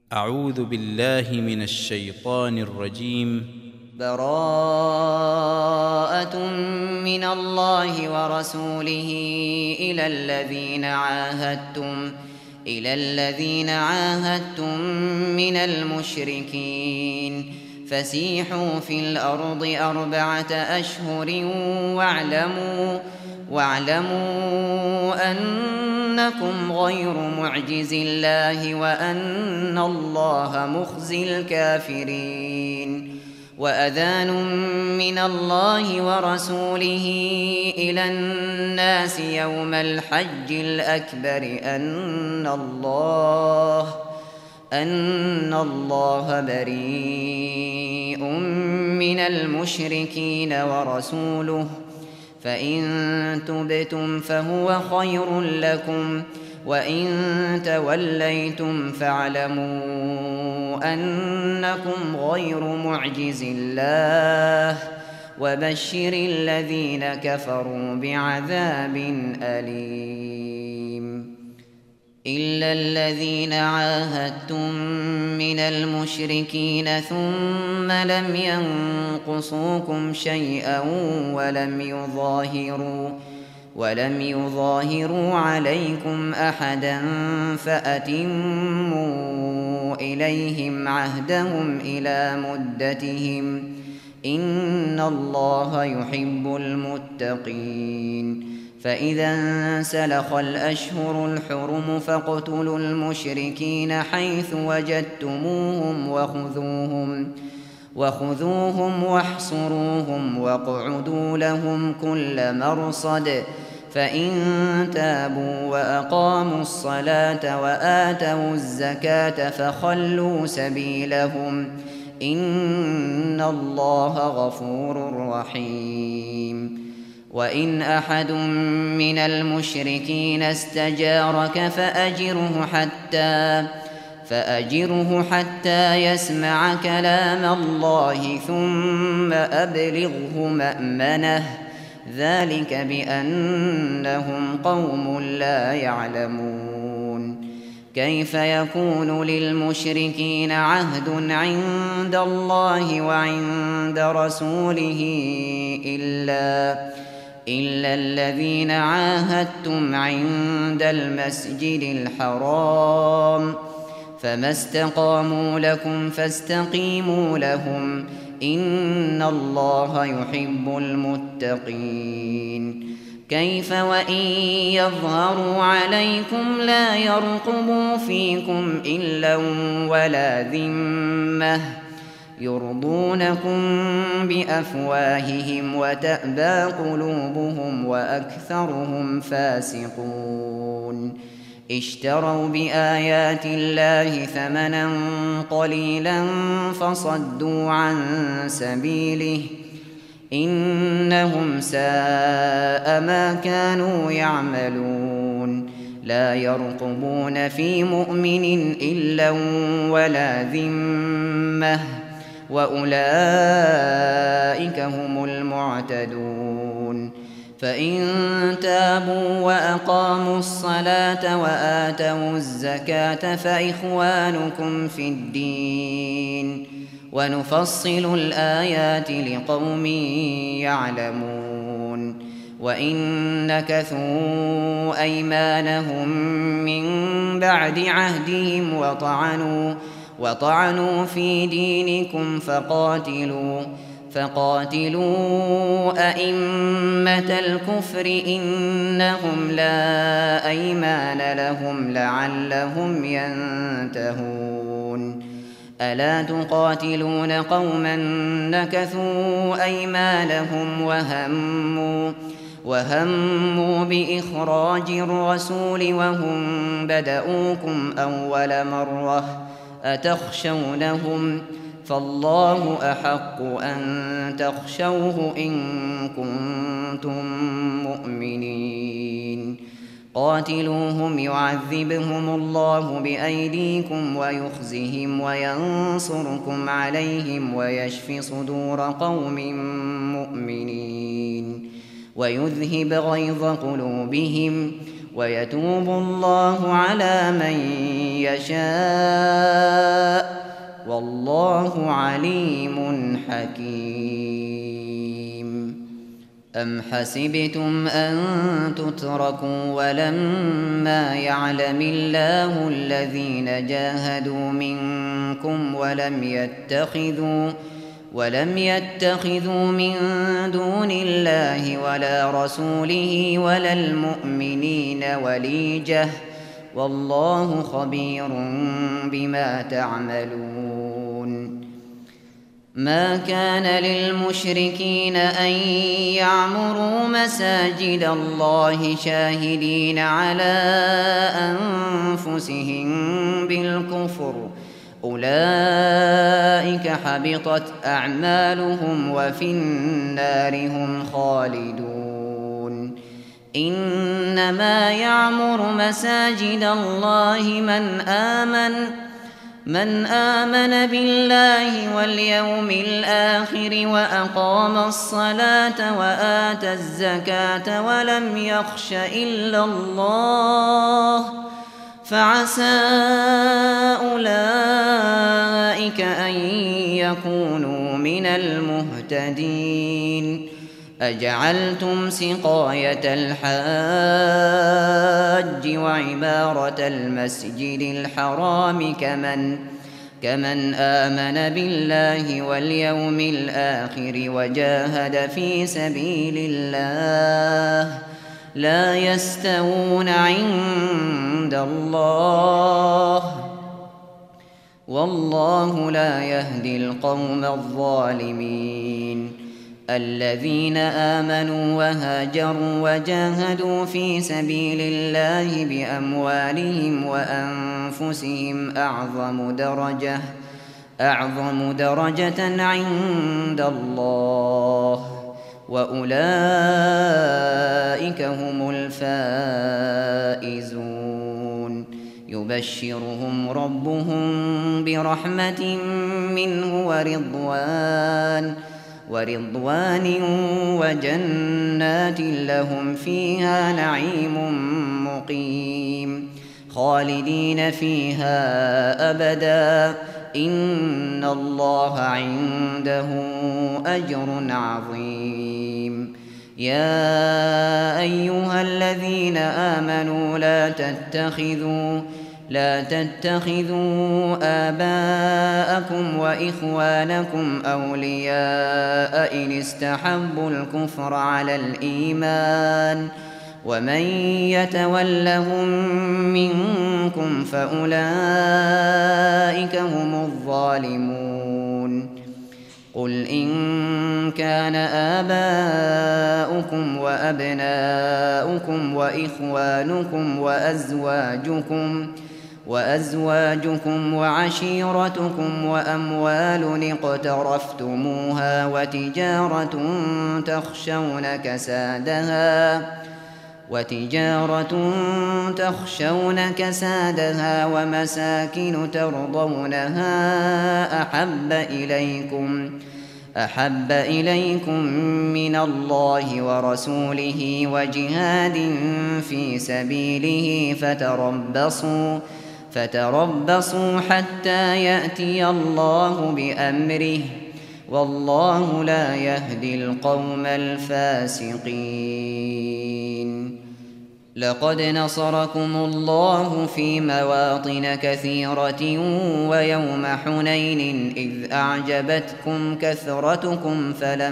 أعوذ بالله من الشيطان الرجيم. براءة من الله ورسوله إلى الذين عاهدتم من المشركين فسيحوا في الأرض 4 أشهر واعلموا أنكم غير معجز الله وأن الله مخزي الكافرين. وأذان من الله ورسوله إلى الناس يوم الحج الأكبر أن الله بريء من المشركين ورسوله، فإن تبتم فهو خير لكم، وإن توليتم فاعلموا أنكم غير معجز الله، وبشر الذين كفروا بعذاب أليم. إلا الذين عاهدتم من المشركين ثم لم ينقصوكم شيئا ولم يظاهروا عليكم أحدا فأتموا إليهم عهدهم إلى مدتهم، إن الله يحب المتقين. فإذا انسلخ الأشهر الحرم فاقتلوا المشركين حيث وجدتموهم وخذوهم واحصروهم واقعدوا لهم كل مرصد، فإن تابوا وأقاموا الصلاة وآتوا الزكاة فخلوا سبيلهم، إن الله غفور رحيم. وإن أحد من المشركين استجارك فأجره حتى يسمع كلام الله ثم أبلغه مأمنه، ذلك بأنهم قوم لا يعلمون. كيف يكون للمشركين عهد عند الله وعند رسوله إلا الذين عاهدتم عند المسجد الحرام، فما استقاموا لكم فاستقيموا لهم، إن الله يحب المتقين. كيف وإن يظهروا عليكم لا يرقبوا فيكم إلا ولا ذمة، يرضونكم بأفواههم وتأبى قلوبهم وأكثرهم فاسقون. اشتروا بآيات الله ثمنا قليلا فصدوا عن سبيله، إنهم ساء ما كانوا يعملون. لا يرقبون في مؤمن إلا ولا ذمة، وأولئك هم المعتدون. فإن تابوا وأقاموا الصلاة وآتوا الزكاة فإخوانكم في الدين، ونفصل الآيات لقوم يعلمون. وإن نكثوا أيمانهم من بعد عهدهم وطعنوا في دينكم فقاتلوا أئمة الكفر إنهم لا أيمان لهم لعلهم ينتهون. ألا تقاتلون قوما نكثوا أيمانهم وهموا بإخراج الرسول وهم بدؤوكم أول مرة، أتخشونهم؟ فالله أحق أن تخشوه إن كنتم مؤمنين. قاتلوهم يعذبهم الله بأيديكم ويخزهم وينصركم عليهم ويشف صدور قوم مؤمنين، ويذهب غيظ قلوبهم ويتوب الله على من يشاء أم حسبتم أن تتركوا ولما يعلم الله الذين جاهدوا منكم ولم يتخذوا من دون الله ولا رسوله ولا المؤمنين وليجة والله خبير بما تعملون. ما كان للمشركين أن يعمروا مساجد الله شاهدين على أنفسهم بالكفر أولئك حبطت أعمالهم وفي النار هم خالدون. إنما يعمر مساجد الله من آمن بالله واليوم الآخر وأقام الصلاة وآتى الزكاة ولم يخش إلا الله فعسى أولئك أن يكونوا من المهتدين. أجعلتم سقاية الحاج وعمارة المسجد الحرام كمن آمن بالله واليوم الآخر وجاهد في سبيل الله لا يستوون عند الله والله لا يهدي القوم الظالمين. الذين آمنوا وهاجروا وجاهدوا في سبيل الله بأموالهم وأنفسهم أعظم درجة عند الله وأولئك هم الفائزون. يبشرهم ربهم برحمة منه ورضوان وجنات لهم فيها نعيم مقيم خالدين فيها أبدا إن الله عنده أجر عظيم. يا أيها الذين آمنوا لا تتخذوا آباءكم وإخوانكم أولياء إن استحبوا الكفر على الإيمان ومن يتولهم منكم فأولئك هم الظالمون. قل إن كان آباؤكم وأبناؤكم وإخوانكم وأزواجكم وعشيرتكم وأموال اقترفتموها وتجارة تخشون كسادها ومساكن ترضونها أحب إليكم من الله ورسوله وجهاد في سبيله فتربصوا حتى يأتي الله بأمره والله لا يهدي القوم الفاسقين. لقد نصركم الله في مواطن كثيرة ويوم حنين إذ أعجبتكم كثرتكم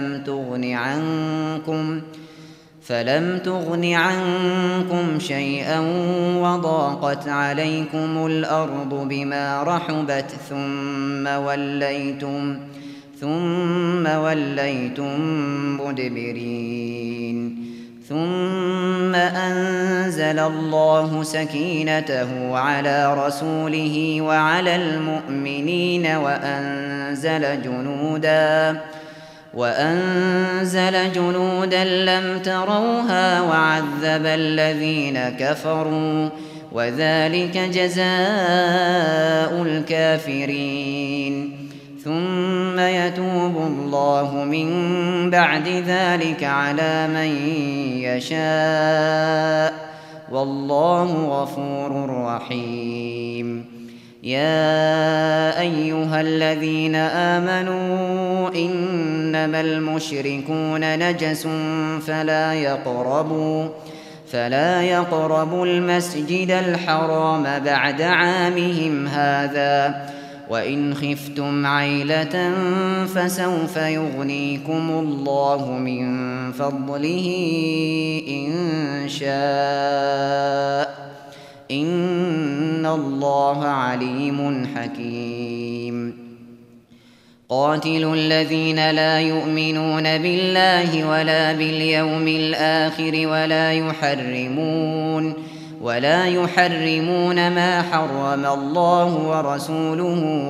فلم تغن عنكم شيئا وضاقت عليكم الأرض بما رحبت ثم وليتم مدبرين. ثم أنزل الله سكينته على رسوله وعلى المؤمنين وأنزل جنودا لم تروها وعذب الذين كفروا وذلك جزاء الكافرين. ثم يتوب الله من بعد ذلك على من يشاء والله غفور رحيم. يا أيها الذين آمنوا إنما المشركون نجس فلا يقربوا المسجد الحرام بعد عامهم هذا وإن خفتم عيلة فسوف يغنيكم الله من فضله إن شاء إن الله عليم حكيم قاتلوا الذين لا يؤمنون بالله ولا باليوم الآخر ولا يحرمون ما حرم الله ورسوله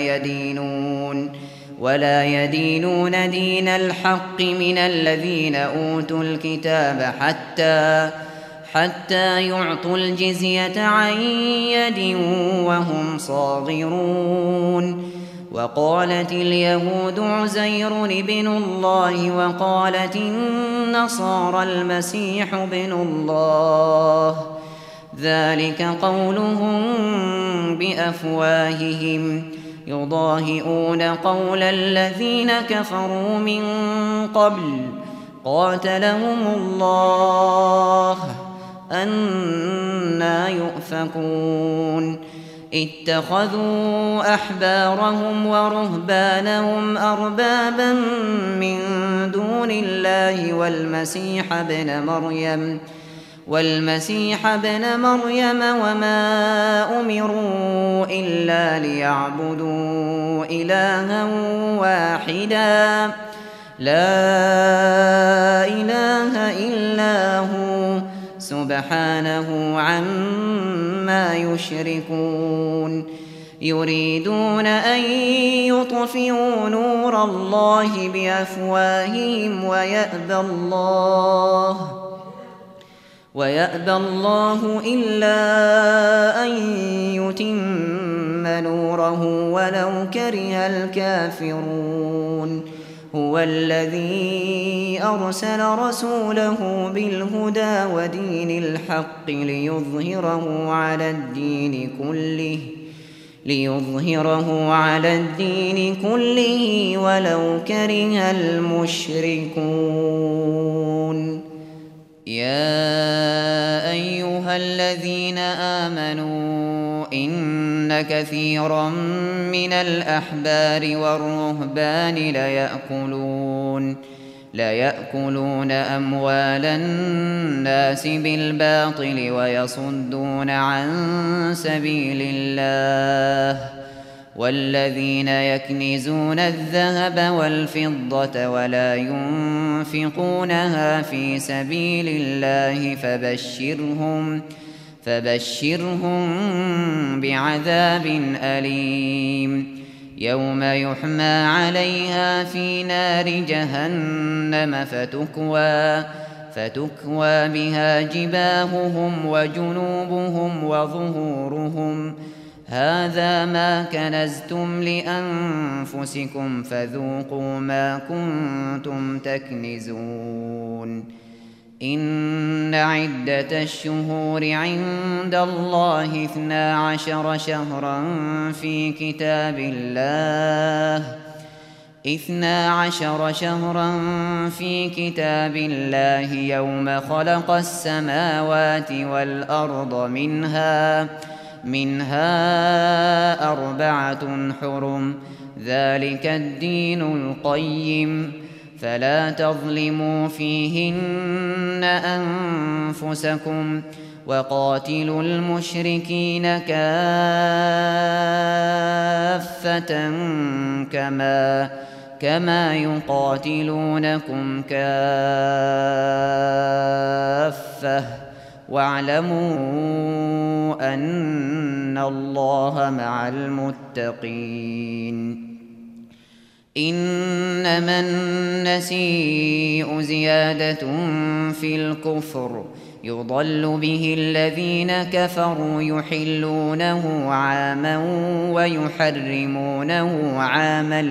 ولا يدينون دين الحق من الذين أوتوا الكتاب حتى يعطوا الجزية عن يد وهم صاغرون وقالت اليهود عزير ابن الله وقالت النصارى المسيح ابن الله ذلك قولهم بأفواههم يضاهئون قول الذين كفروا من قبل قاتلهم الله أنى يؤفكون اتخذوا أحبارهم ورهبانهم أربابا من دون الله والمسيح ابن مريم وما أمروا إلا ليعبدوا إلها واحدا لا إله إلا هو سبحانه عما يشركون يريدون أن يطفئوا نور الله بأفواههم ويأبى الله إلا أن يتم نوره ولو كره الكافرون هو الذي أرسل رسوله بالهدى ودين الحق ليظهره على الدين كله ولو كره المشركون يا أيها الذين آمنوا إن كثيرا من الأحبار والرهبان ليأكلون أموال الناس بالباطل ويصدون عن سبيل الله والذين يكنزون الذهب والفضة ولا ينفقونها في سبيل الله فبشرهم بعذاب أليم يوم يحمى عليها في نار جهنم فتكوى بها جباههم وجنوبهم وظهورهم هذا ما كنزتم لأنفسكم فذوقوا ما كنتم تكنزون إن عدة الشهور عند الله 12 شهرا في كتاب الله يوم خلق السماوات والأرض منها 4 حرم ذلك الدين القيم فلا تظلموا فيهن أنفسكم وقاتلوا المشركين كافة كما يقاتلونكم كافة واعلموا أن الله مع المتقين إنما النسيء زيادة في الكفر يضل به الذين كفروا يحلونه عاما ويحرمونه عاما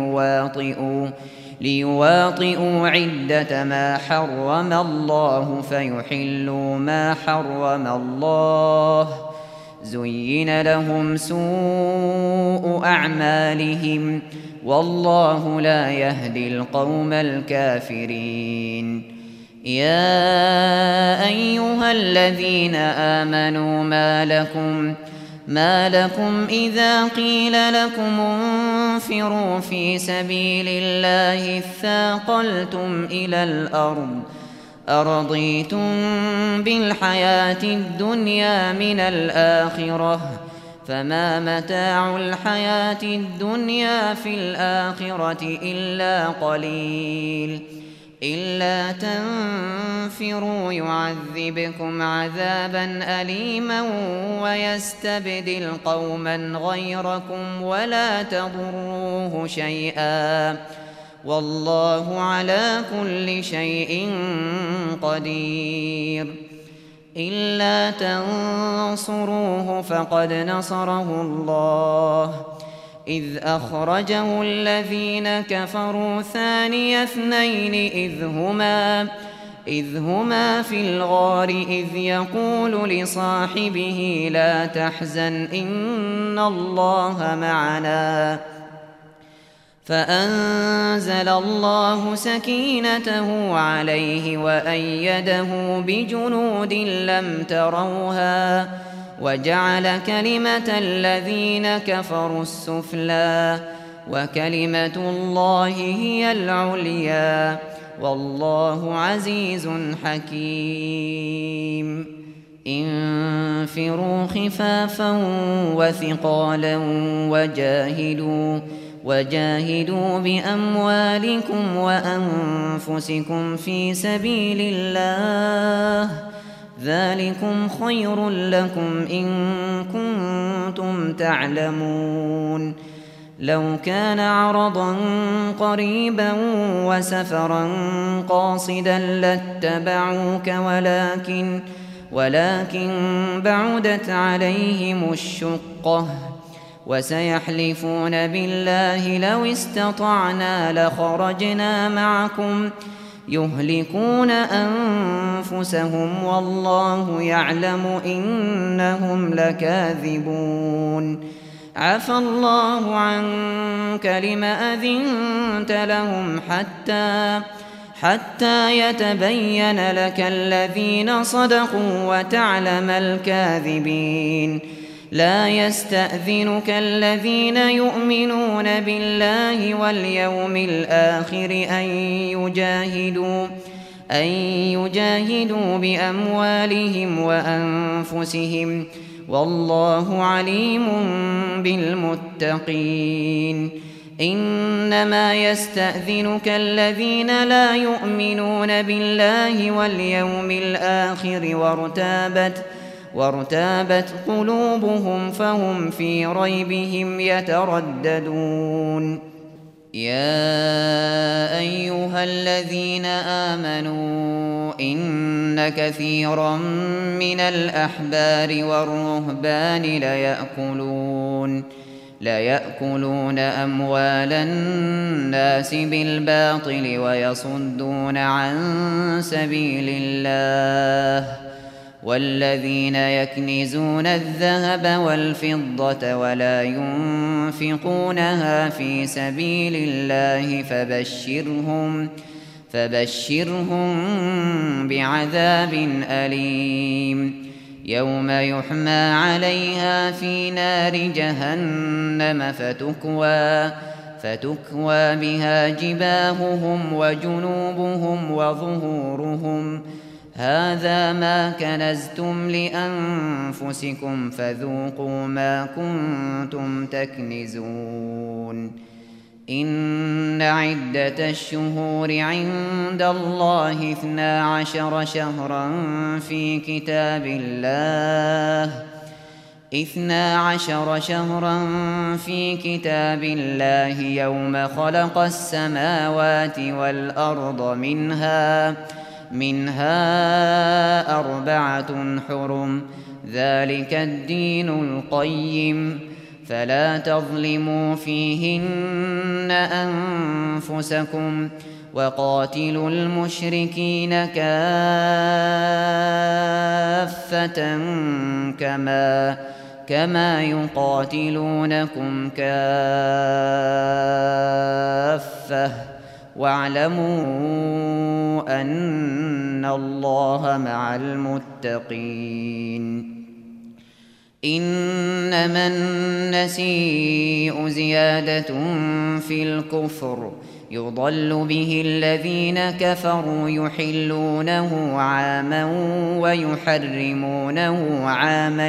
ليواطئوا عدة ما حرم الله فيحلوا ما حرم الله زين لهم سوء أعمالهم والله لا يهدي القوم الكافرين. يا أيها الذين آمنوا ما لكم إذا قيل لكم انفروا في سبيل الله اثاقلتم إلى الأرض أرضيتم بالحياة الدنيا من الآخرة فما متاع الحياة الدنيا في الآخرة إلا قليل. إلا تنفروا يعذبكم عذابا أليما ويستبدل قوما غيركم ولا تضروه شيئا والله على كل شيء قدير. إلا تنصروه فقد نصره الله إذ أخرجه الذين كفروا ثاني اثنين إذ هما في الغار إذ يقول لصاحبه لا تحزن إن الله معنا فأنزل الله سكينته عليه وأيده بجنود لم تروها وجعل كلمة الذين كفروا السفلى وكلمة الله هي العليا والله عزيز حكيم. انفروا خفافا وثقالا وجاهدوا بأموالكم وأنفسكم في سبيل الله ذلكم خير لكم إن كنتم تعلمون. لو كان عرضا قريبا وسفرا قاصدا لاتبعوك ولكن بعدت عليهم الشقة وسيحلفون بالله لو استطعنا لخرجنا معكم يهلكون أنفسهم والله يعلم إنهم لكاذبون. عفى الله عنك لم أذنت لهم حتى يتبين لك الذين صدقوا وتعلم الكاذبين. لا يستأذنك الذين يؤمنون بالله واليوم الآخر أن يجاهدوا بأموالهم وأنفسهم والله عليم بالمتقين. إنما يستأذنك الذين لا يؤمنون بالله واليوم الآخر وارتابت قلوبهم فهم في ريبهم يترددون. يا أيها الذين آمنوا إن كثيرا من الأحبار والرهبان ليأكلون أموال الناس بالباطل ويصدون عن سبيل الله والذين يكنزون الذهب والفضة ولا ينفقونها في سبيل الله فبشرهم بعذاب أليم. يوم يحمى عليها في نار جهنم فتكوى بها جباههم وجنوبهم وظهورهم هذا ما كنزتم لأنفسكم فذوقوا ما كنتم تكنزون. إن عدة الشهور عند الله 12 شهرا في كتاب الله يوم خلق السماوات والأرض منها 4 حرم ذلك الدين القيم فلا تظلموا فيهن أنفسكم وقاتلوا المشركين كافة كما يقاتلونكم كافة واعلموا أن الله مع المتقين إنما النسيء زيادة في الكفر يضل به الذين كفروا يحلونه عاما ويحرمونه عاما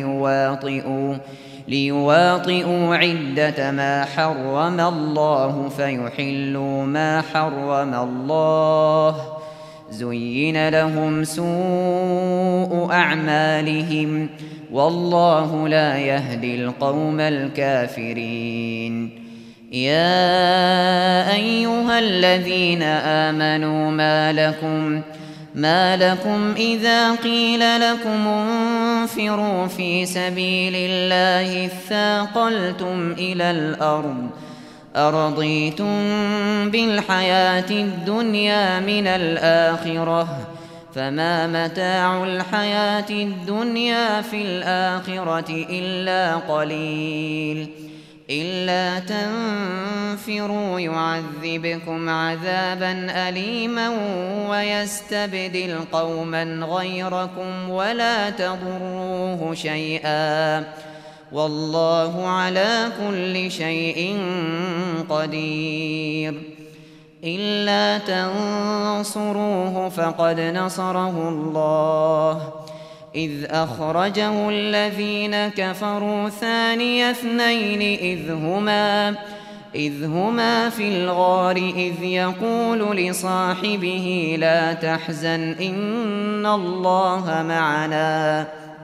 ليواطئوا عدة ما حرم الله فيحلوا ما حرم الله زين لهم سوء أعمالهم والله لا يهدي القوم الكافرين يا أيها الذين آمنوا ما لكم إذا قيل لكم انفروا في سبيل الله اثاقلتم إلى الأرض أرضيتم بالحياة الدنيا من الآخرة فما متاع الحياة الدنيا في الآخرة إلا قليل إلا تنفروا يعذبكم عذابا أليما ويستبدل قوما غيركم ولا تضروه شيئا والله على كل شيء قدير إلا تنصروه فقد نصره الله إذ أخرجه الذين كفروا ثاني اثنين إذ هما في الغار إذ يقول لصاحبه لا تحزن إن الله معنا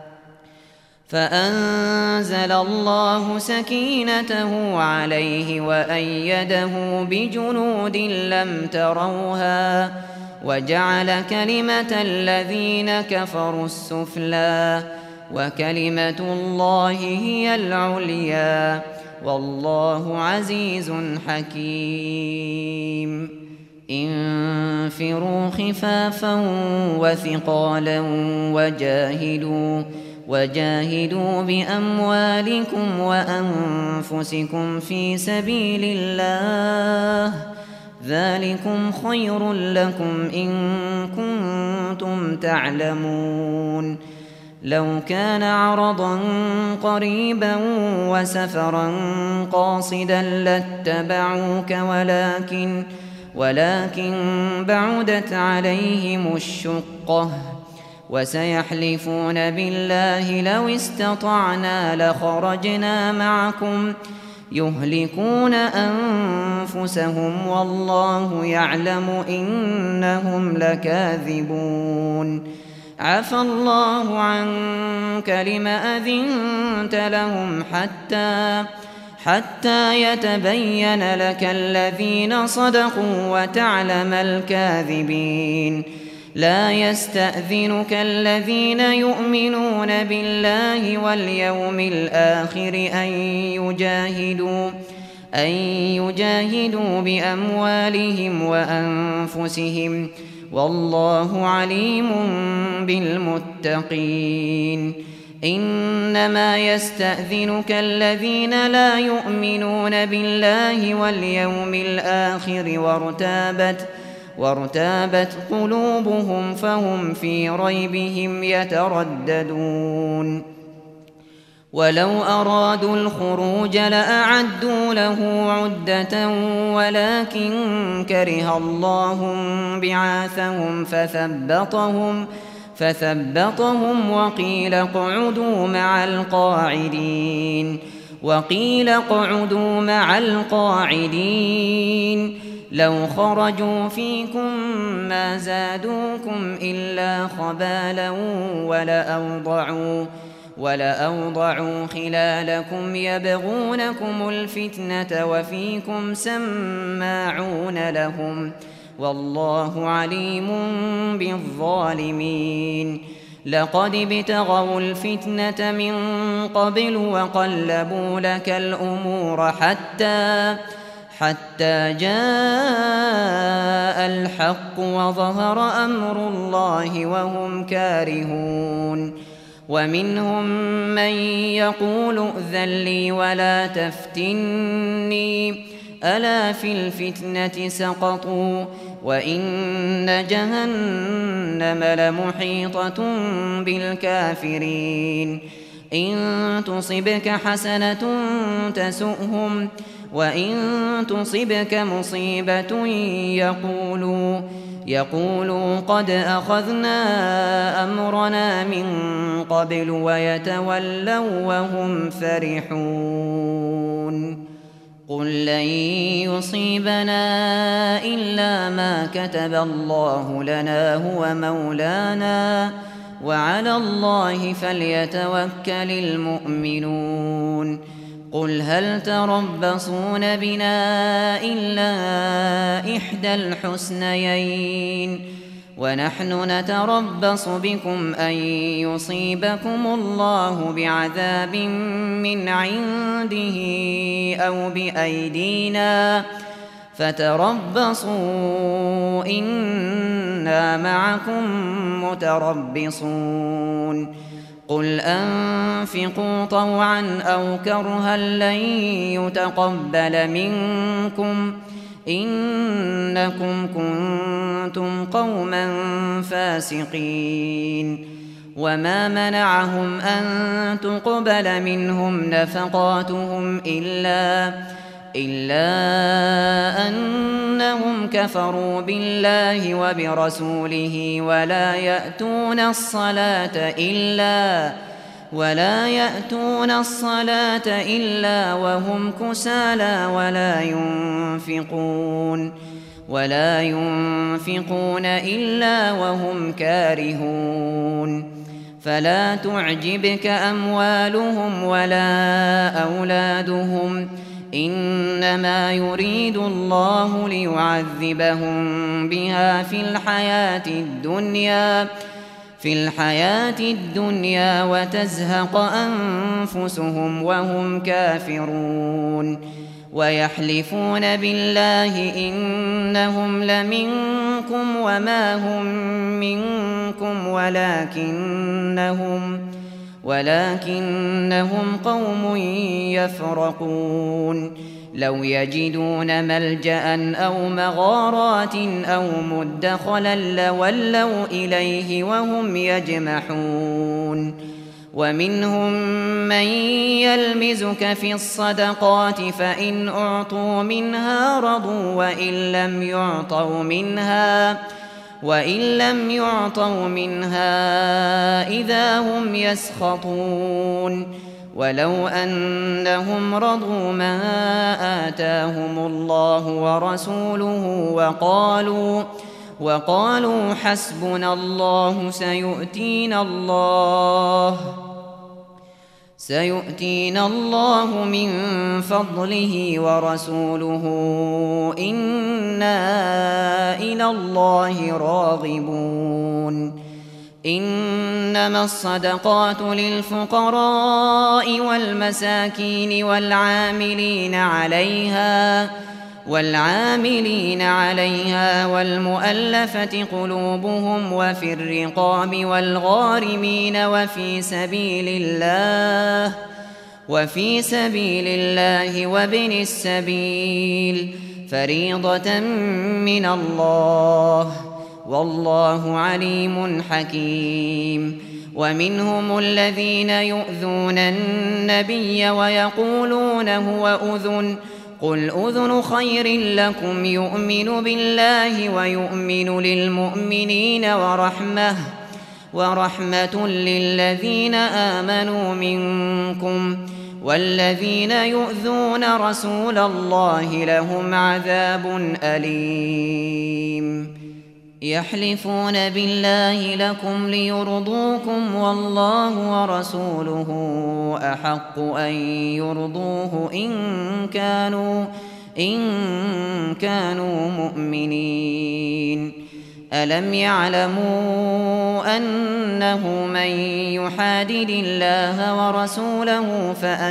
فأنزل الله سكينته عليه وأيده بجنود لم تروها وجعل كلمة الذين كفروا السفلى وكلمة الله هي العليا والله عزيز حكيم انفروا خفافا وثقالا وجاهدوا بأموالكم وأنفسكم في سبيل الله ذلكم خير لكم إن كنتم تعلمون لو كان عرضا قريبا وسفرا قاصدا لاتبعوك ولكن بعدت عليهم الشقة وسيحلفون بالله لو استطعنا لخرجنا معكم يهلكون أنفسهم والله يعلم إنهم لكاذبون عفى الله عنك لم أذنت لهم حتى يتبين لك الذين صدقوا وتعلم الكاذبين لا يستأذنك الذين يؤمنون بالله واليوم الآخر أن يجاهدوا بأموالهم وأنفسهم والله عليم بالمتقين إنما يستأذنك الذين لا يؤمنون بالله واليوم الآخر وارتابت قلوبهم فهم في ريبهم يترددون ولو أرادوا الخروج لأعدوا له عدة ولكن كره الله بعاثهم فثبطهم وقيل اقعدوا مع القاعدين لو خرجوا فيكم ما زادوكم إلا خبالا ولأوضعوا خلالكم يبغونكم الفتنة وفيكم سماعون لهم والله عليم بالظالمين لقد ابتغوا الفتنة من قبل وقلبوا لك الأمور حتى جاء الحق وظهر أمر الله وهم كارهون ومنهم من يقول ائذن لي ولا تفتني ألا في الفتنة سقطوا وإن جهنم لمحيطة بالكافرين إن تصبك حسنة تسؤهم وإن تصبك مصيبة يقولوا قد أخذنا أمرنا من قبل ويتولوا وهم فرحون قل لن يصيبنا إلا ما كتب الله لنا هو مولانا وعلى الله فليتوكل المؤمنون قل هل تربصون بنا إلا إحدى الحسنيين ونحن نتربص بكم أن يصيبكم الله بعذاب من عنده أو بأيدينا فتربصوا إنا معكم متربصون قل أنفقوا طوعا أو كرها لن يتقبل منكم إنكم كنتم قوما فاسقين وما منعهم أن تقبل منهم نفقاتهم إلا أنهم كفروا بالله وبرسوله ولا يأتون الصلاة إلا وهم كسالى ولا ينفقون إلا وهم كارهون فلا تعجبك أموالهم ولا أولادهم إنما يريد الله ليعذبهم بها في الحياة الدنيا وتزهق أنفسهم وهم كافرون ويحلفون بالله إنهم لمنكم وما هم منكم ولكنهم قوم يفرقون لو يجدون ملجأ أو مغارات أو مدخلا لولوا إليه وهم يجمحون ومنهم من يلمزك في الصدقات فإن أعطوا منها رضوا وإن لم يعطوا منها إذا هم يسخطون ولو أنهم رضوا ما آتاهم الله ورسوله وقالوا حسبنا الله سيؤتينا الله من فضله ورسوله إنا إلى الله راغبون إنما الصدقات للفقراء والمساكين والعاملين عليها والمؤلفة قلوبهم وفي الرقاب والغارمين وفي سبيل الله وابن السبيل فريضة من الله والله عليم حكيم ومنهم الذين يؤذون النبي ويقولون هو أذن قل أذن خير لكم يؤمن بالله ويؤمن للمؤمنين ورحمة للذين آمنوا منكم والذين يؤذون رسول الله لهم عذاب أليم يحلفون بالله لكم ليرضوكم والله ورسوله أحق أن يرضوه إن كانوا مؤمنين ألم يعلموا أنه من يحادد الله ورسوله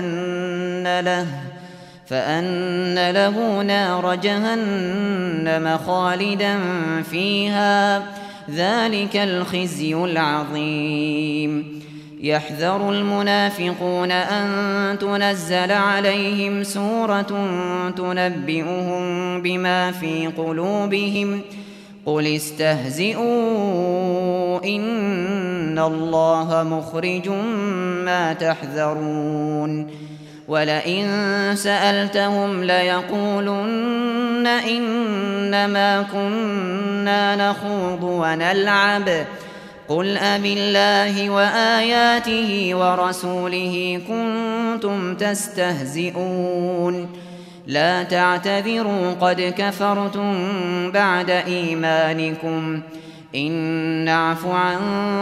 فأن له نار جهنم خالدا فيها ذلك الخزي العظيم يحذر المنافقون أن تنزل عليهم سورة تنبئهم بما في قلوبهم قل استهزئوا إن الله مخرج ما تحذرون ولئن سألتهم ليقولن إنما كنا نخوض ونلعب قل أبالله وآياته ورسوله كنتم تستهزئون لا تعتذروا قد كفرتم بعد إيمانكم إن نعف عن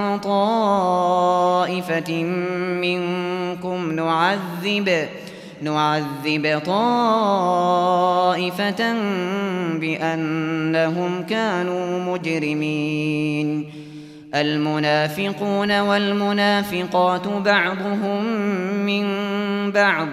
طائفة منكم نعذب طائفة بأنهم كانوا مجرمين المنافقون والمنافقات بعضهم من بعض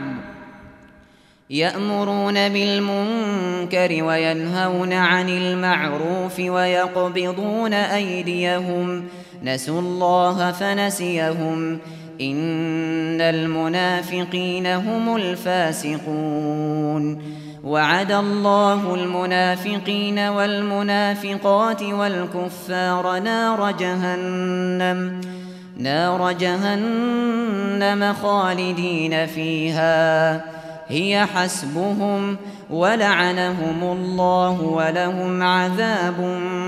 يأمرون بالمنكر وينهون عن المعروف ويقبضون أيديهم نسوا الله فنسيهم إن المنافقين هم الفاسقون وعد الله المنافقين والمنافقات والكفار نار جهنم خالدين فيها هي حسبهم ولعنهم الله ولهم عذاب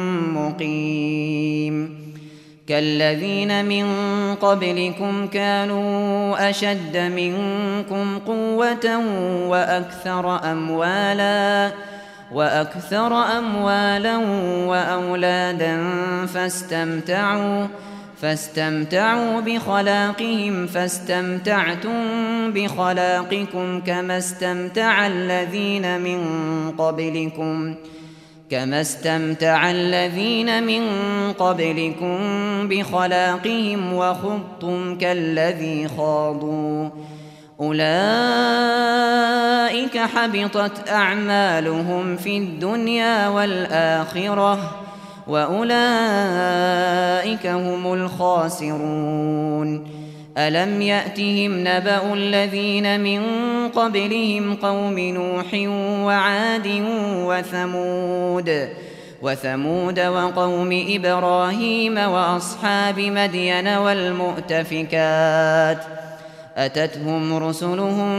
مقيم كالذين من قبلكم كانوا أشد منكم قوة وأكثر أموالا وأولادا فاستمتعوا بخلاقهم فاستمتعتم بخلاقكم كما استمتع الذين من قبلكم بخلاقهم وخضتم كالذي خاضوا أولئك حبطت أعمالهم في الدنيا والآخرة وأولئك هم الخاسرون ألم يأتهم نبأ الذين من قبلهم قوم نوح وعاد وثمود وقوم إبراهيم وأصحاب مدين والمؤتفكات أتتهم رسلهم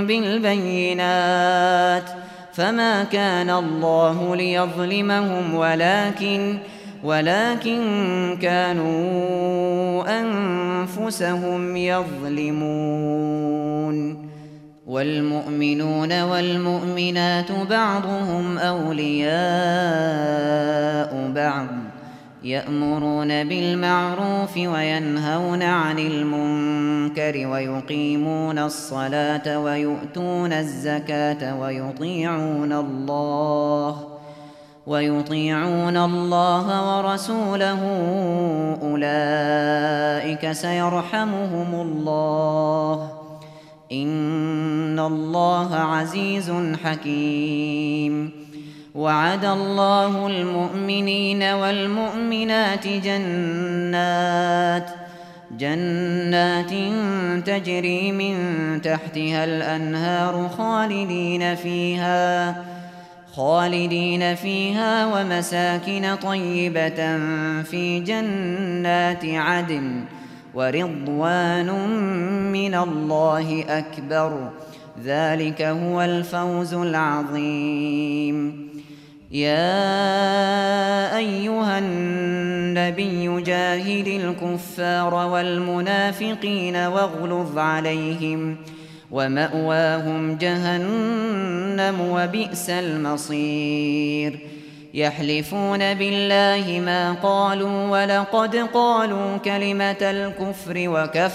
بالبينات فما كان الله ليظلمهم ولكن كانوا أنفسهم يظلمون والمؤمنون والمؤمنات بعضهم أولياء بعض يأمرون بالمعروف وينهون عن المنكر ويقيمون الصلاة ويؤتون الزكاة ويطيعون الله ورسوله أولئك سيرحمهم الله إن الله عزيز حكيم وعد الله المؤمنين والمؤمنات جنات تجري من تحتها الأنهار خالدين فيها ومساكن طيبة في جنات عدن ورضوان من الله أكبر ذلك هو الفوز العظيم يا أيها النبي جاهد الكفار والمنافقين واغلظ عليهم ومأواهم جهنم وبئس المصير يحلفون بالله ما قالوا ولقد قالوا كلمة الكفر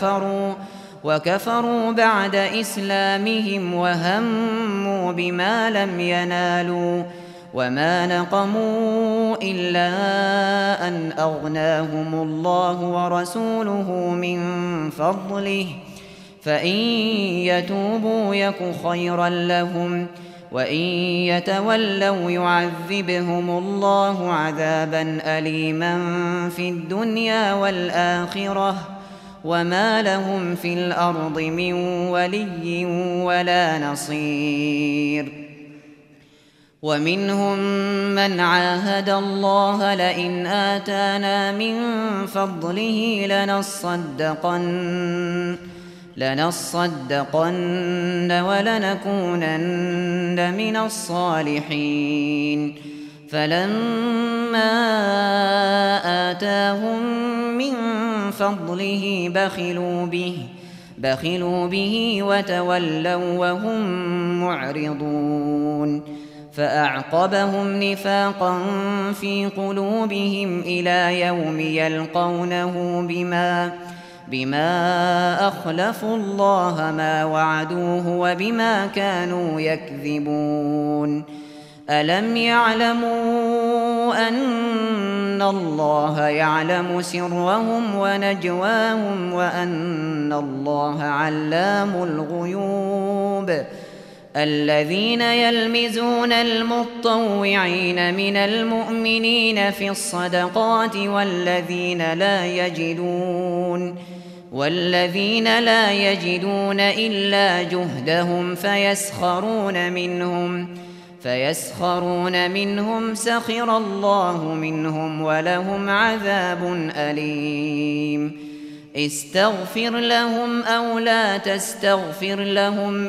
وكفروا بعد إسلامهم وهموا بما لم ينالوا وما نقموا إلا أن أغناهم الله ورسوله من فضله فإن يتوبوا يك خيرا لهم وإن يتولوا يعذبهم الله عذابا أليما في الدنيا والآخرة وما لهم في الأرض من ولي ولا نصير. ومنهم من عاهد الله لئن آتانا من فضله لنصدقن ولنكونن من الصالحين. فلما آتاهم من فضله بخلوا به وتولوا وهم معرضون. فأعقبهم نفاقا في قلوبهم إلى يوم يلقونه بما أخلفوا الله ما وعدوه وبما كانوا يكذبون. ألم يعلموا أن الله يعلم سرهم ونجواهم وأن الله علام الغيوب. الذين يلمزون المطوعين من المؤمنين في الصدقات والذين لا يجدون إلا جهدهم فيسخرون منهم سخر الله منهم ولهم عذاب أليم. استغفر لهم أو لا تستغفر لهم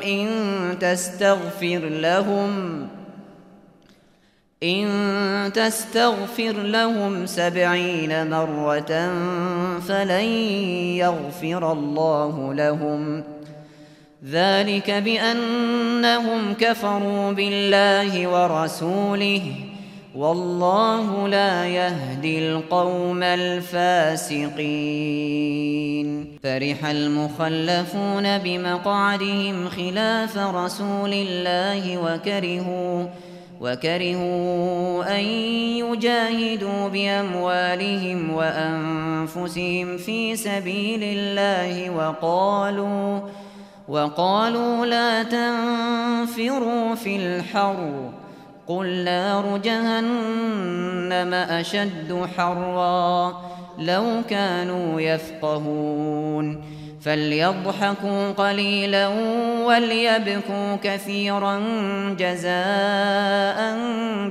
إن تستغفر لهم 70 مرة فلن يغفر الله لهم. ذلك بأنهم كفروا بالله ورسوله والله لا يهدي القوم الفاسقين. فرح المخلفون بمقعدهم خلاف رسول الله وكرهوا أن يجاهدوا بأموالهم وأنفسهم في سبيل الله وقالوا لا تنفروا في الحر قل نار جهنم أشد حرا لو كانوا يفقهون. فليضحكوا قليلا وليبكوا كثيرا جزاء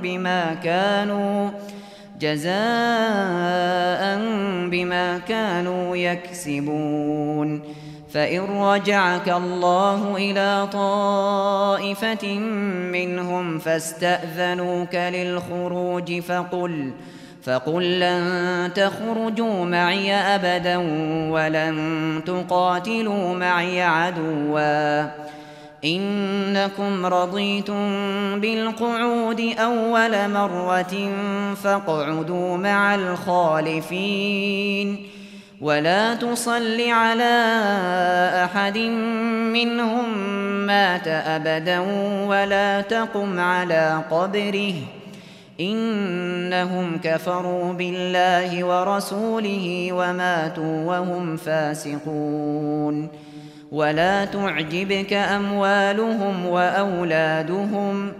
بما كانوا يكسبون. فإن رجعك الله إلى طائفة منهم فاستأذنوك للخروج فقل لن تخرجوا معي أبدا ولن تقاتلوا معي عدوا إنكم رضيتم بالقعود أول مرة فاقعدوا مع الخالفين. ولا تصل على أحد منهم مات أبدا ولا تقم على قبره إنهم كفروا بالله ورسوله وماتوا وهم فاسقون. ولا تعجبك أموالهم وأولادهم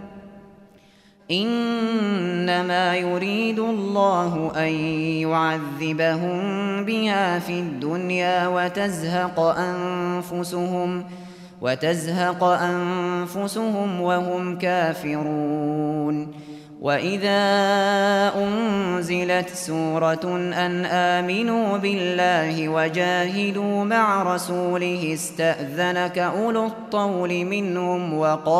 إنما يريد الله أن يعذبهم بها في الدنيا وتزهق أنفسهم وهم كافرون. وإذا أنزلت سورة أن آمنوا بالله وجاهدوا مع رسوله استأذنك أولو الطول منهم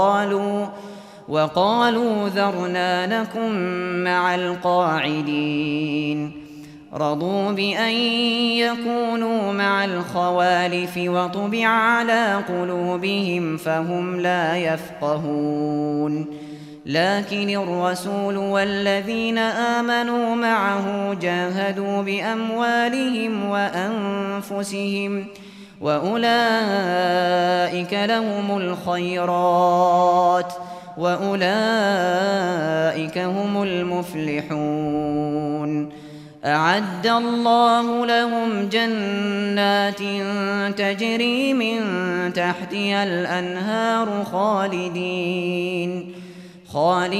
وقالوا ذرنا نكن مع القاعدين. رضوا بأن يكونوا مع الخوالف وطبع على قلوبهم فهم لا يفقهون. لكن الرسول والذين آمنوا معه جاهدوا بأموالهم وأنفسهم وأولئك لهم الخيرات وأولئك هم المفلحون. أعد الله لهم جنات تجري من تحتها الأنهار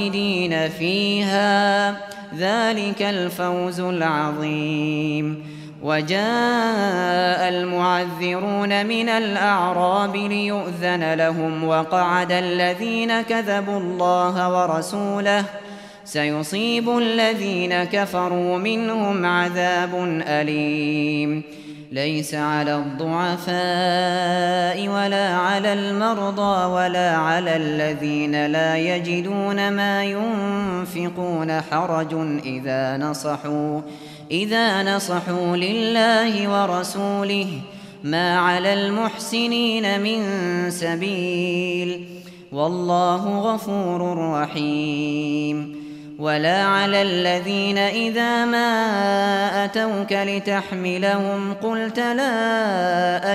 خالدين فيها ذلك الفوز العظيم. وجاء المعذرون من الأعراب ليؤذن لهم وقعد الذين كذبوا الله ورسوله سيصيب الذين كفروا منهم عذاب أليم ليس على الضعفاء ولا على المرضى ولا على الذين لا يجدون ما ينفقون حرج إذا نصحوا لله ورسوله ما على المحسنين من سبيل والله غفور رحيم ولا على الذين إذا ما أتوك لتحملهم قلت لا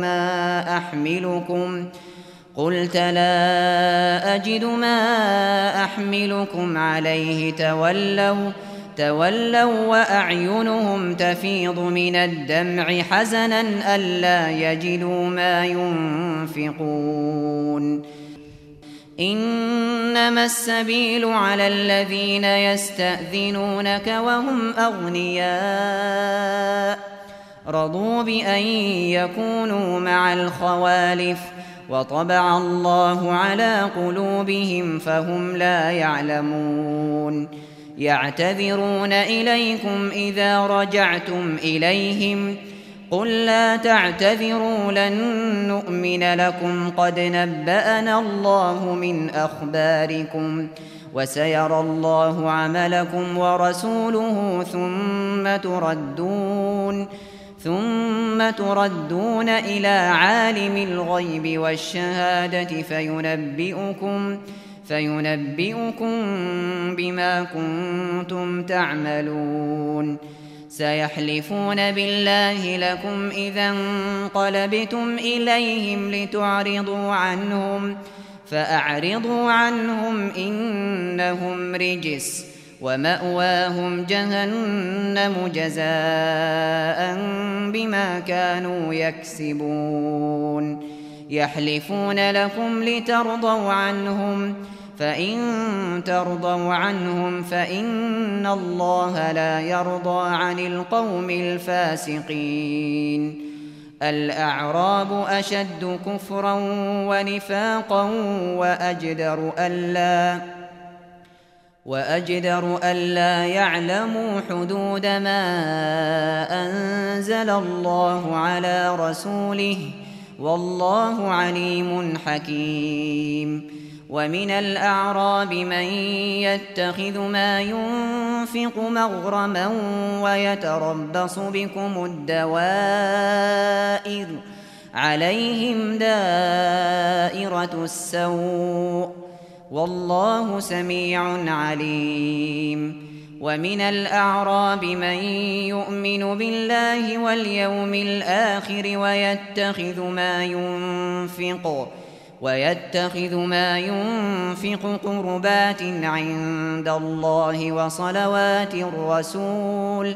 أجد ما أحملكم عليه تولوا وأعينهم تفيض من الدمع حزنا ألا يجدوا ما ينفقون إنما السبيل على الذين يستأذنونك وهم أغنياء رضوا بأن يكونوا مع الخوالف وطبع الله على قلوبهم فهم لا يعلمون يعتذرون إليكم إذا رجعتم إليهم قل لا تعتذروا لن نؤمن لكم قد نبأنا الله من أخباركم وسيرى الله عملكم ورسوله ثم تردون إلى عالم الغيب والشهادة فينبئكم بما كنتم تعملون سيحلفون بالله لكم إذا انقلبتم إليهم لتعرضوا عنهم فأعرضوا عنهم إنهم رجس ومأواهم جهنم جزاء بما كانوا يكسبون يحلفون لكم لترضوا عنهم فإن ترضوا عنهم فإن الله لا يرضى عن القوم الفاسقين الأعراب أشد كفرا ونفاقا وأجدر ألا يعلموا حدود ما أنزل الله على رسوله والله عليم حكيم ومن الأعراب من يتخذ ما ينفق مغرما ويتربص بكم الدوائر عليهم دائرة السوء والله سميع عليم ومن الأعراب من يؤمن بالله واليوم الآخر ويتخذ ما ينفق قربات عند الله وصلوات الرسول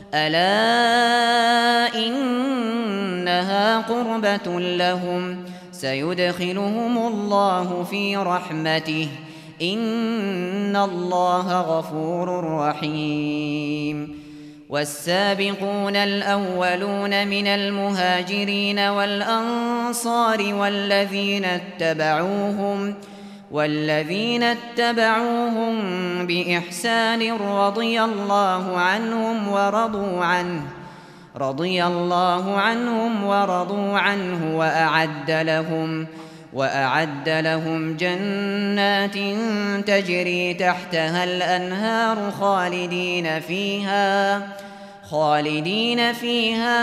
ألا إنها قربة لهم سيدخلهم الله في رحمته إن الله غفور رحيم والسابقون الأولون من المهاجرين والأنصار والذين اتبعوهم بإحسان رضي الله عنهم ورضوا عنه وأعد لهم جنات تجري تحتها الأنهار خالدين فيها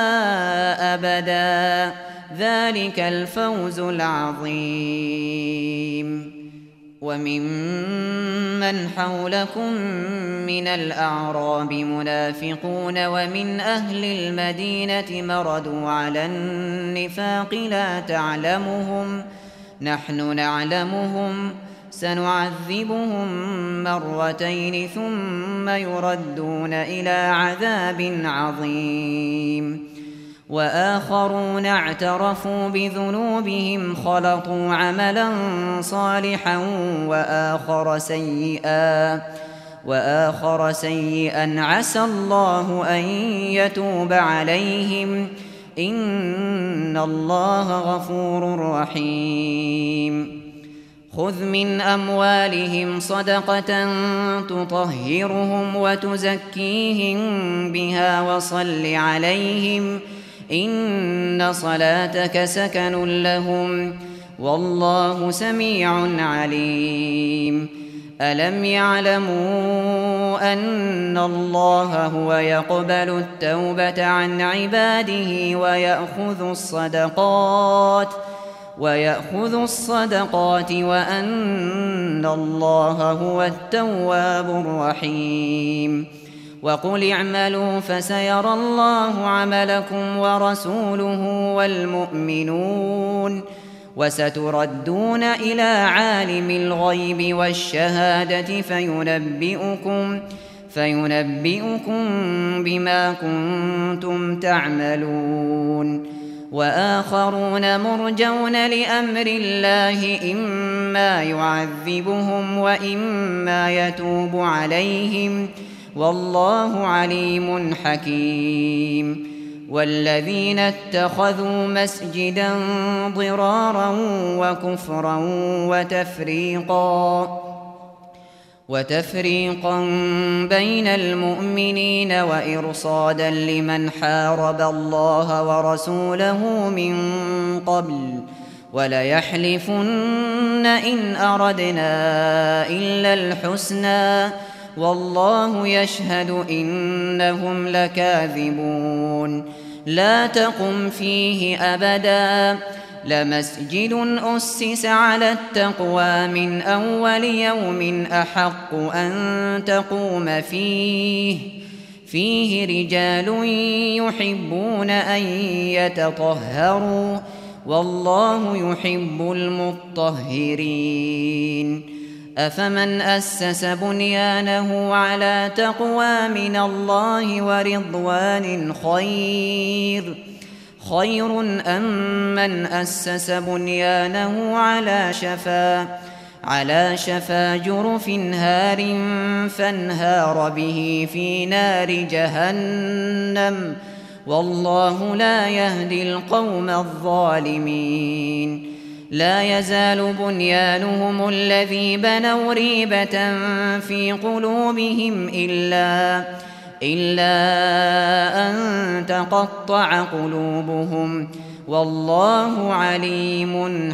أبدا ذلك الفوز العظيم وممن حولكم من الأعراب منافقون ومن أهل المدينة مردوا على النفاق لا تعلمهم نحن نعلمهم سنعذبهم مرتين ثم يردون إلى عذاب عظيم وآخرون اعترفوا بذنوبهم خلطوا عملا صالحا وآخر سيئا وآخر سيئا عسى الله أن يتوب عليهم إن الله غفور رحيم خذ من أموالهم صدقة تطهرهم وتزكيهم بها وصل عليهم إن صلاتك سكن لهم والله سميع عليم ألم يعلموا أن الله هو يقبل التوبة عن عباده ويأخذ الصدقات وأن الله هو التواب الرحيم وقل اعملوا فسيرى الله عملكم ورسوله والمؤمنون وستردون إلى عالم الغيب والشهادة فينبئكم بما كنتم تعملون وآخرون مرجون لأمر الله إما يعذبهم وإما يتوب عليهم والله عليم حكيم والذين اتخذوا مسجدا ضرارا وكفرا وتفريقا بين المؤمنين وإرصادا لمن حارب الله ورسوله من قبل وليحلفن إن أردنا إلا الحسنى والله يشهد إنهم لكاذبون لا تقم فيه أبدا لمسجد أسس على التقوى من أول يوم أحق أن تقوم فيه رجال يحبون أن يتطهروا والله يحب المطهرين أفمن أسس بنيانه على تقوى من الله ورضوان خير أم من أسس بنيانه على شفا جرف هار فانهار به في نار جهنم والله لا يهدي القوم الظالمين لا يزال بنيانهم الذي بنوا ريبة في قلوبهم إلا أن تقطع قلوبهم والله عليم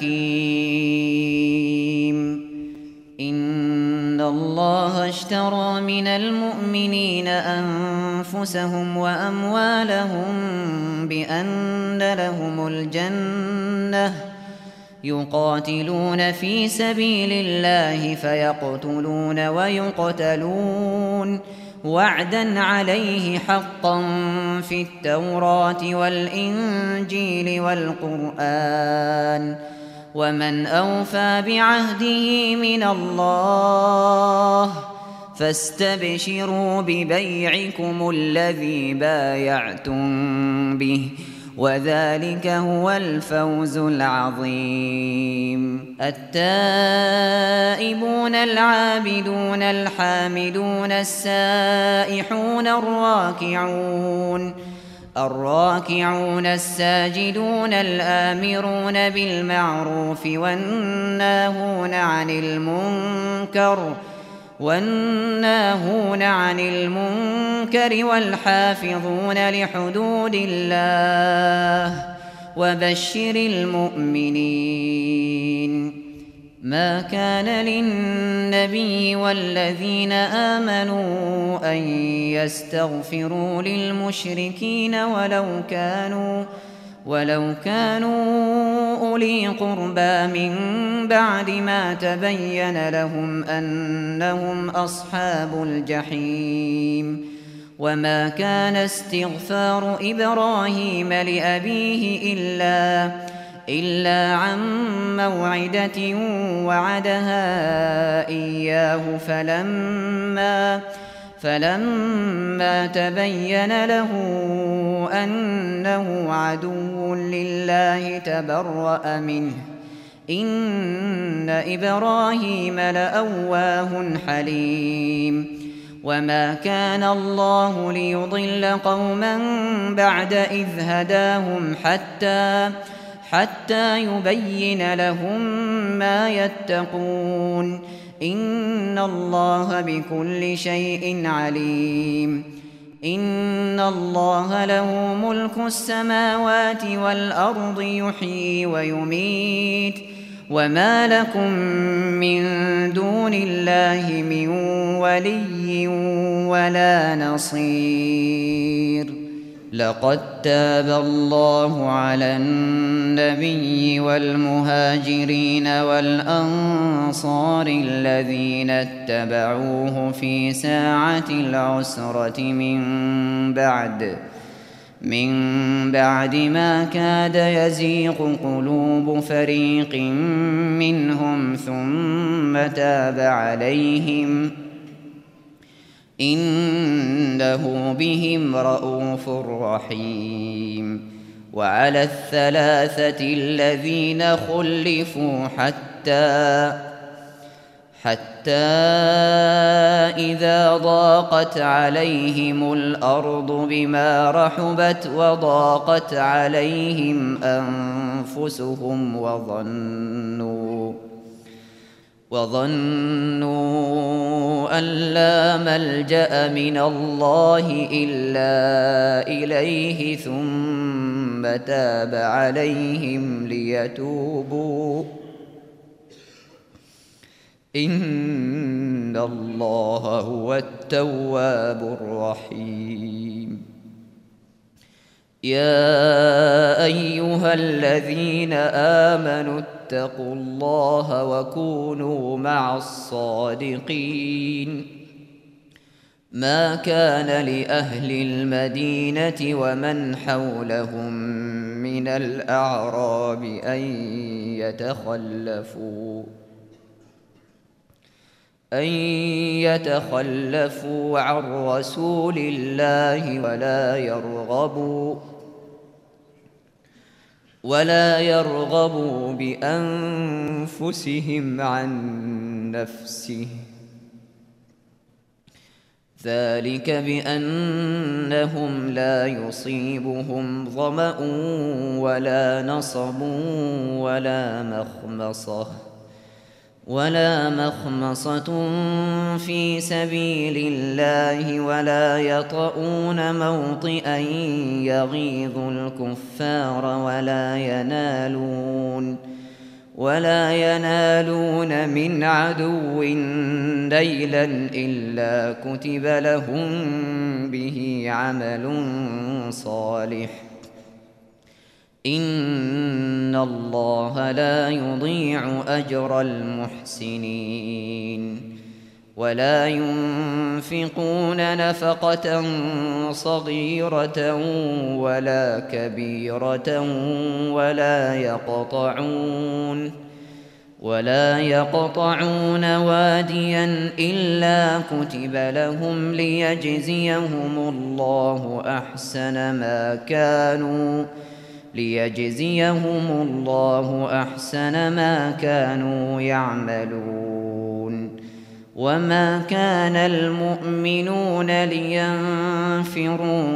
حكيم إن الله اشترى من المؤمنين أنفسهم وأموالهم بأن لهم الجنة يقاتلون في سبيل الله فيقتلون ويقتلون وعدا عليه حقا في التوراة والإنجيل والقرآن ومن أوفى بعهده من الله فاستبشروا ببيعكم الذي بايعتم به وذلك هو الفوز العظيم التائبون العابدون الحامدون السائحون الراكعون الساجدون الآمرون بالمعروف والناهون عن المنكر والحافظون لحدود الله وبشر المؤمنين ما كان للنبي والذين آمنوا أن يستغفروا للمشركين ولو كانوا أولي قربى من بعد ما تبين لهم أنهم أصحاب الجحيم وما كان استغفار إبراهيم لأبيه إلا عن موعدة وعدها إياه فلما تبين له أنه عدو لله تبرأ منه إن إبراهيم لأواه حليم وما كان الله ليضل قوما بعد إذ هداهم حتى يبين لهم ما يتقون إن الله بكل شيء عليم إن الله له ملك السماوات والأرض يحيي ويميت وما لكم من دون الله من ولي ولا نصير لقد تاب الله على النبي والمهاجرين والأنصار الذين اتبعوه في ساعة العسرة من بعد ما كاد يزيغ قلوب فريق منهم ثم تاب عليهم إنه بهم رءوف رحيم وعلى الثلاثة الذين خلفوا حتى إذا ضاقت عليهم الأرض بما رحبت وضاقت عليهم أنفسهم وظنوا أن لا ملجأ من الله إلا إليه ثم تاب عليهم ليتوبوا إن الله هو التواب الرحيم يا أيها الذين آمنوا اتقوا الله وكونوا مع الصادقين ما كان لأهل المدينة ومن حولهم من الأعراب أن يتخلفوا عن رسول الله ولا يرغبوا بأنفسهم عن نفسه ذلك بأنهم لا يصيبهم ظمأ ولا نصب ولا مخمصة في سبيل الله ولا يطؤون موطئا يغيظ الكفار ولا ينالون من عدو نيلا إلا كتب لهم به عمل صالح إن الله لا يضيع أجر المحسنين ولا ينفقون نفقة صغيرة ولا كبيرة ولا يقطعون واديا إلا كتب لهم ليجزيهم الله أحسن ما كانوا يعملون وما كان المؤمنون لينفروا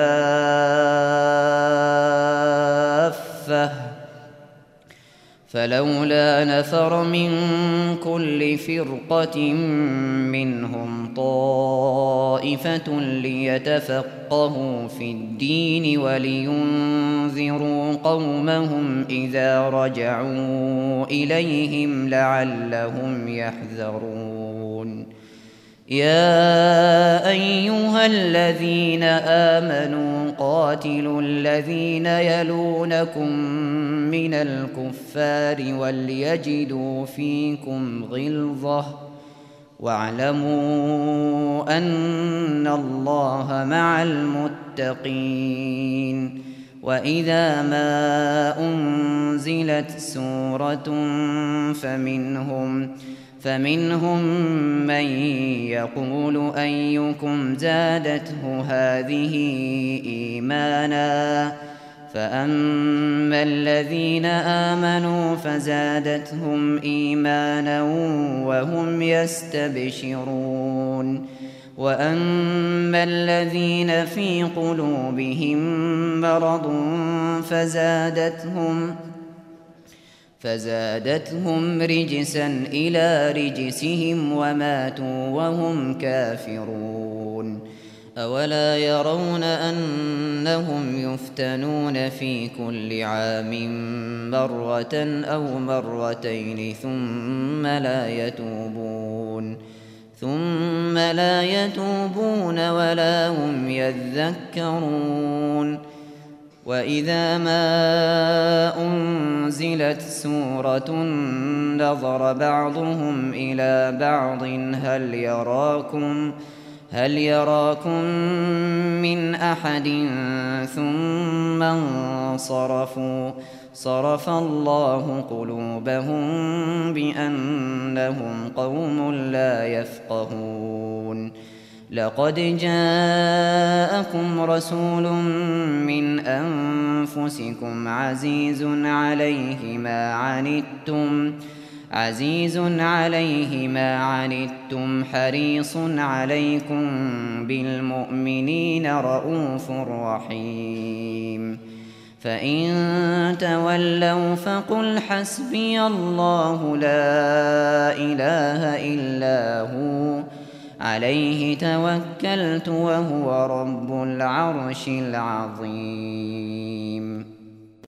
كافة فلولا نفر من كل فرقة منهم طائفة ليتفقهوا في الدين ولينذروا قومهم إذا رجعوا إليهم لعلهم يحذرون يا أيها الذين آمنوا قاتلوا الذين يلونكم من الكفار وليجدوا فيكم غلظة واعلموا أن الله مع المتقين وإذا ما أنزلت سورة فمنهم من يقول أيكم زادته هذه إيمانا فأما الذين آمنوا فزادتهم إيمانا وهم يستبشرون وأما الذين في قلوبهم مرض فزادتهم رجسا إلى رجسهم وماتوا وهم كافرون أولا يرون أنهم يفتنون في كل عام مرة أو مرتين ثم لا يتوبون ولا هم يذكرون وإذا ما أنزلت سورة نظر بعضهم إلى بعض هل يراكم من أحد ثم انصرفوا صرف الله قلوبهم بأنهم قوم لا يفقهون لقد جاءكم رسول من أنفسكم عزيز عليه ما عنتم حريص عليكم بالمؤمنين رءوف رحيم فإن تولوا فقل حسبي الله لا إله إلا هو عليه توكلت وهو رب العرش العظيم